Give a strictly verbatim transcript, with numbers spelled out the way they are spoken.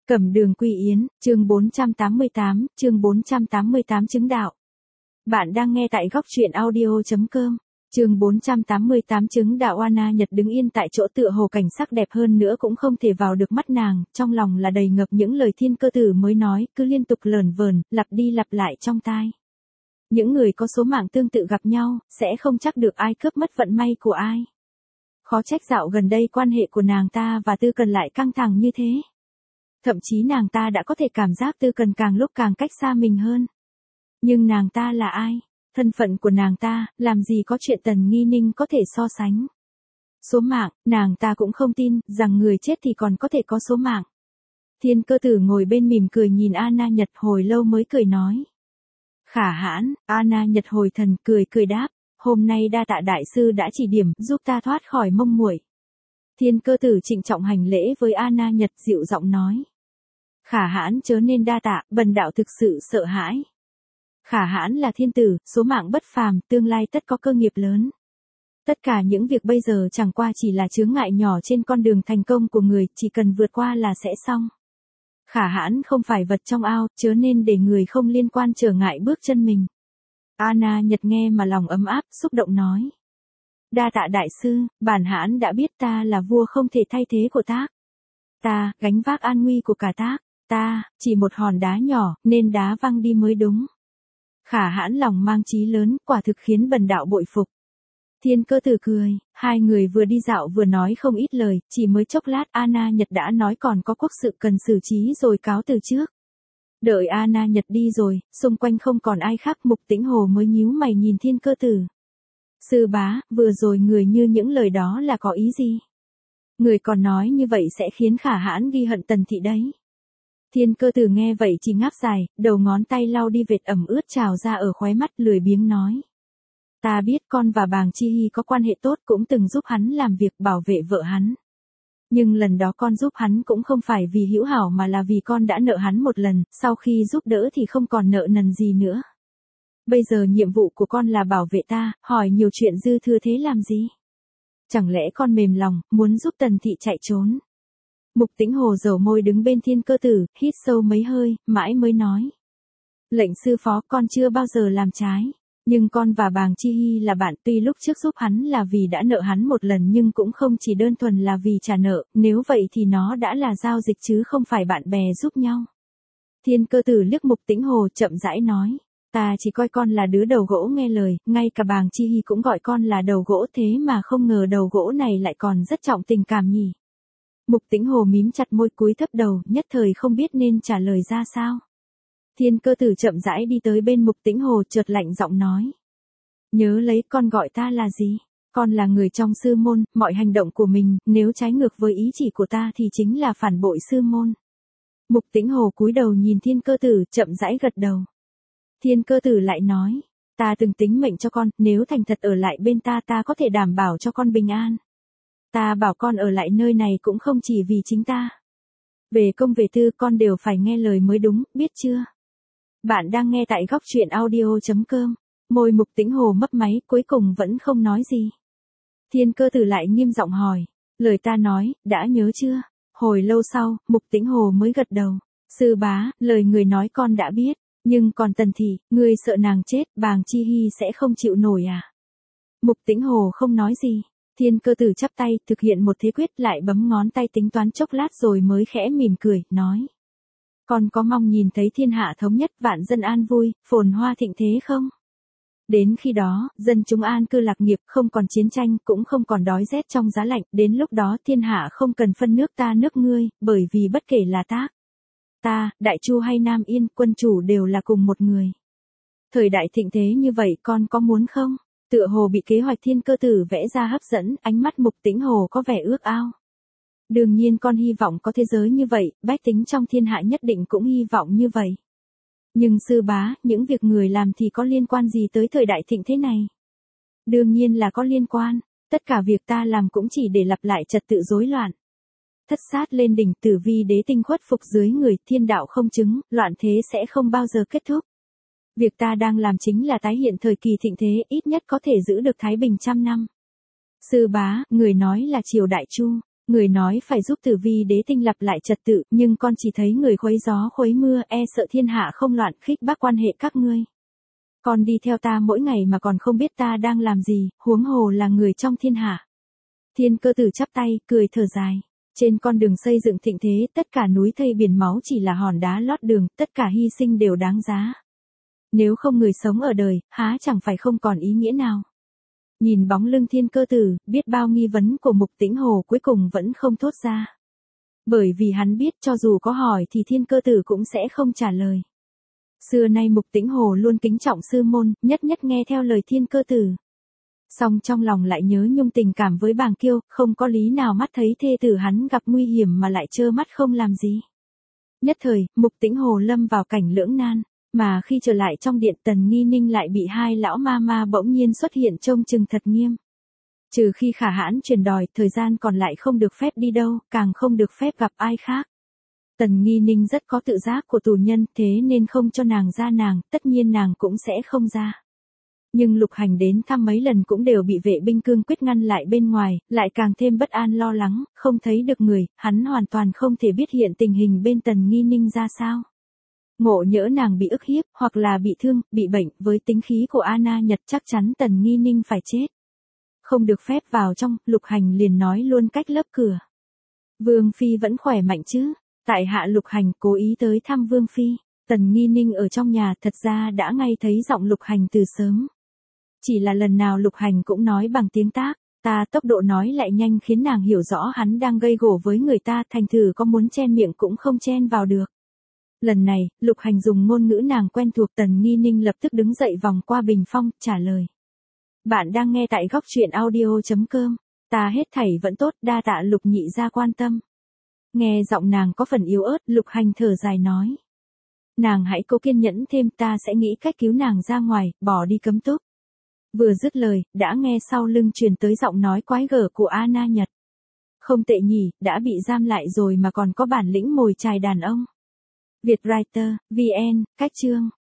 Cẩm Đường Quy Yến, chương bốn trăm tám mươi tám, chương bốn trăm tám mươi tám chứng đạo. Bạn đang nghe tại góc truyện audio chấm com. Chương bốn trăm tám mươi tám chứng đạo. Anna Nhật đứng yên tại chỗ tựa hồ cảnh sắc đẹp hơn nữa cũng không thể vào được mắt nàng, trong lòng là đầy ngập những lời Thiên Cơ Tử mới nói, cứ liên tục lởn vởn, lặp đi lặp lại trong tai. Những người có số mạng tương tự gặp nhau, sẽ không chắc được ai cướp mất vận may của ai. Khó trách dạo gần đây quan hệ của nàng ta và Tư Cần lại căng thẳng như thế. Thậm chí nàng ta đã có thể cảm giác Tư Cần càng lúc càng cách xa mình hơn. Nhưng nàng ta là ai? Thân phận của nàng ta, làm gì có chuyện Tần Nghi Ninh có thể so sánh. Số mạng, nàng ta cũng không tin, rằng người chết thì còn có thể có số mạng. Thiên Cơ Tử ngồi bên mỉm cười nhìn Anna Nhật hồi lâu mới cười nói. Khả hãn. Anna Nhật hồi thần cười cười đáp, hôm nay đa tạ đại sư đã chỉ điểm, giúp ta thoát khỏi mông muội. Thiên Cơ Tử trịnh trọng hành lễ với Anna Nhật, dịu giọng nói. Khả hãn chớ nên đa tạ, bần đạo thực sự sợ hãi. Khả hãn là thiên tử, số mạng bất phàm, tương lai tất có cơ nghiệp lớn. Tất cả những việc bây giờ chẳng qua chỉ là chướng ngại nhỏ trên con đường thành công của người, chỉ cần vượt qua là sẽ xong. Khả hãn không phải vật trong ao, chớ nên để người không liên quan trở ngại bước chân mình. Anna Nhật nghe mà lòng ấm áp, xúc động nói. Đa tạ đại sư, bản hãn đã biết ta là vua không thể thay thế của Tác. Ta, gánh vác an nguy của cả Tác. Ta, chỉ một hòn đá nhỏ, nên đá văng đi mới đúng. Khả hãn lòng mang chí lớn, quả thực khiến bần đạo bội phục. Thiên Cơ Tử cười, hai người vừa đi dạo vừa nói không ít lời, chỉ mới chốc lát Anna Nhật đã nói còn có quốc sự cần xử trí rồi cáo từ trước. Đợi Anna Nhật đi rồi, xung quanh không còn ai khác, Mục Tĩnh Hồ mới nhíu mày nhìn Thiên Cơ Tử. Sư bá, vừa rồi người như những lời đó là có ý gì? Người còn nói như vậy sẽ khiến Khả hãn ghi hận Tần thị đấy. Thiên Cơ Tử nghe vậy chỉ ngáp dài, đầu ngón tay lau đi vệt ẩm ướt trào ra ở khóe mắt, lười biếng nói. Ta biết con và Bàng Chi Hy có quan hệ tốt, cũng từng giúp hắn làm việc bảo vệ vợ hắn. Nhưng lần đó con giúp hắn cũng không phải vì hữu hảo mà là vì con đã nợ hắn một lần, sau khi giúp đỡ thì không còn nợ nần gì nữa. Bây giờ nhiệm vụ của con là bảo vệ ta, hỏi nhiều chuyện dư thừa thế làm gì? Chẳng lẽ con mềm lòng, muốn giúp Tần thị chạy trốn? Mục Tĩnh Hồ dầu môi đứng bên Thiên Cơ Tử, hít sâu mấy hơi, mãi mới nói. Lệnh sư phó, con chưa bao giờ làm trái. Nhưng con và Bàng Chi Hy là bạn, tuy lúc trước giúp hắn là vì đã nợ hắn một lần nhưng cũng không chỉ đơn thuần là vì trả nợ, nếu vậy thì nó đã là giao dịch chứ không phải bạn bè giúp nhau. Thiên Cơ Tử liếc Mục Tĩnh Hồ, chậm rãi nói. Ta chỉ coi con là đứa đầu gỗ nghe lời, ngay cả Bàng Chi Hy cũng gọi con là đầu gỗ, thế mà không ngờ đầu gỗ này lại còn rất trọng tình cảm nhỉ. Mục Tĩnh Hồ mím chặt môi, cúi thấp đầu, nhất thời không biết nên trả lời ra sao. Thiên Cơ Tử chậm rãi đi tới bên Mục Tĩnh Hồ, chợt lạnh giọng nói. Nhớ lấy, con gọi ta là gì? Con là người trong sư môn, mọi hành động của mình, nếu trái ngược với ý chỉ của ta thì chính là phản bội sư môn. Mục Tĩnh Hồ cúi đầu nhìn Thiên Cơ Tử, chậm rãi gật đầu. Thiên Cơ Tử lại nói. Ta từng tính mệnh cho con, nếu thành thật ở lại bên ta ta có thể đảm bảo cho con bình an. Ta bảo con ở lại nơi này cũng không chỉ vì chính ta. Về công về tư con đều phải nghe lời mới đúng, biết chưa? Bạn đang nghe tại góc truyện audio chấm com. Môi Mục Tĩnh Hồ mấp máy, cuối cùng vẫn không nói gì. Thiên Cơ Tử lại nghiêm giọng hỏi. Lời ta nói, đã nhớ chưa? Hồi lâu sau, Mục Tĩnh Hồ mới gật đầu. Sư bá, lời người nói con đã biết. Nhưng còn Tần thị, ngươi sợ nàng chết, Bàng Chi Hy sẽ không chịu nổi à? Mục Tĩnh Hồ không nói gì. Thiên Cơ Tử chắp tay, thực hiện một thế quyết, lại bấm ngón tay tính toán chốc lát rồi mới khẽ mỉm cười, nói. Con có mong nhìn thấy thiên hạ thống nhất, vạn dân an vui, phồn hoa thịnh thế không? Đến khi đó, dân chúng an cư lạc nghiệp, không còn chiến tranh, cũng không còn đói rét trong giá lạnh, đến lúc đó thiên hạ không cần phân nước ta nước ngươi, bởi vì bất kể là Tác, ta, Đại Chu hay Nam Yên, quân chủ đều là cùng một người. Thời đại thịnh thế như vậy con có muốn không? Tựa hồ bị kế hoạch Thiên Cơ Tử vẽ ra hấp dẫn, ánh mắt Mục Tĩnh Hồ có vẻ ước ao. Đương nhiên con hy vọng có thế giới như vậy, bách tính trong thiên hạ nhất định cũng hy vọng như vậy. Nhưng sư bá, những việc người làm thì có liên quan gì tới thời đại thịnh thế này? Đương nhiên là có liên quan, tất cả việc ta làm cũng chỉ để lặp lại trật tự rối loạn. Thất sát lên đỉnh, Tử Vi đế tinh khuất phục dưới người, thiên đạo không chứng, loạn thế sẽ không bao giờ kết thúc. Việc ta đang làm chính là tái hiện thời kỳ thịnh thế, ít nhất có thể giữ được thái bình trăm năm. Sư bá, người nói là triều Đại Chu, Người nói phải giúp Tử Vi đế tinh lập lại trật tự, nhưng con chỉ thấy người khuấy gió khuấy mưa, e sợ thiên hạ không loạn, khích bác quan hệ các ngươi. Con đi theo ta mỗi ngày mà còn không biết ta đang làm gì, huống hồ là người trong thiên hạ. Thiên Cơ Tử chắp tay, cười thở dài. Trên con đường xây dựng thịnh thế, tất cả núi thây biển máu chỉ là hòn đá lót đường, tất cả hy sinh đều đáng giá. Nếu không người sống ở đời, há chẳng phải không còn ý nghĩa nào. Nhìn bóng lưng Thiên Cơ Tử, biết bao nghi vấn của Mục Tĩnh Hồ cuối cùng vẫn không thốt ra. Bởi vì hắn biết cho dù có hỏi thì Thiên Cơ Tử cũng sẽ không trả lời. Xưa nay Mục Tĩnh Hồ luôn kính trọng sư môn, nhất nhất nghe theo lời Thiên Cơ Tử. Song trong lòng lại nhớ nhung tình cảm với Bàng Kiêu, không có lý nào mắt thấy thê tử hắn gặp nguy hiểm mà lại trơ mắt không làm gì. Nhất thời, Mục Tĩnh Hồ lâm vào cảnh lưỡng nan, mà khi trở lại trong điện Tần Nghi Ninh lại bị hai lão ma ma bỗng nhiên xuất hiện trông chừng thật nghiêm. Trừ khi Khả Hãn truyền đòi, thời gian còn lại không được phép đi đâu, càng không được phép gặp ai khác. Tần Nghi Ninh rất có tự giác của tù nhân, thế nên không cho nàng ra nàng, tất nhiên nàng cũng sẽ không ra. Nhưng Lục Hành đến thăm mấy lần cũng đều bị vệ binh cương quyết ngăn lại bên ngoài, lại càng thêm bất an lo lắng, không thấy được người, hắn hoàn toàn không thể biết hiện tình hình bên Tần Nghi Ninh ra sao. Ngộ nhỡ nàng bị ức hiếp, hoặc là bị thương, bị bệnh, với tính khí của Ana Nhật chắc chắn Tần Nghi Ninh phải chết. Không được phép vào trong, Lục Hành liền nói luôn cách lấp cửa. Vương Phi vẫn khỏe mạnh chứ? Tại hạ Lục Hành cố ý tới thăm Vương Phi. Tần Nghi Ninh ở trong nhà thật ra đã ngay thấy giọng Lục Hành từ sớm. Chỉ là lần nào Lục Hành cũng nói bằng tiếng tác, ta tốc độ nói lại nhanh khiến nàng hiểu rõ hắn đang gây gổ với người ta, thành thử có muốn chen miệng cũng không chen vào được. Lần này, Lục Hành dùng ngôn ngữ nàng quen thuộc, Tần Nghi Ninh lập tức đứng dậy vòng qua bình phong, trả lời. Bạn đang nghe tại góc truyện audio.com, ta hết thảy vẫn tốt, đa tạ Lục nhị gia quan tâm. Nghe giọng nàng có phần yếu ớt, Lục Hành thở dài nói. Nàng hãy cố kiên nhẫn thêm, ta sẽ nghĩ cách cứu nàng ra ngoài, bỏ đi cấm túc. Vừa dứt lời, đã nghe sau lưng truyền tới giọng nói quái gở của Ana Nhật. Không tệ nhỉ, đã bị giam lại rồi mà còn có bản lĩnh mồi chài đàn ông. Vietwriter, vê en, cách chương.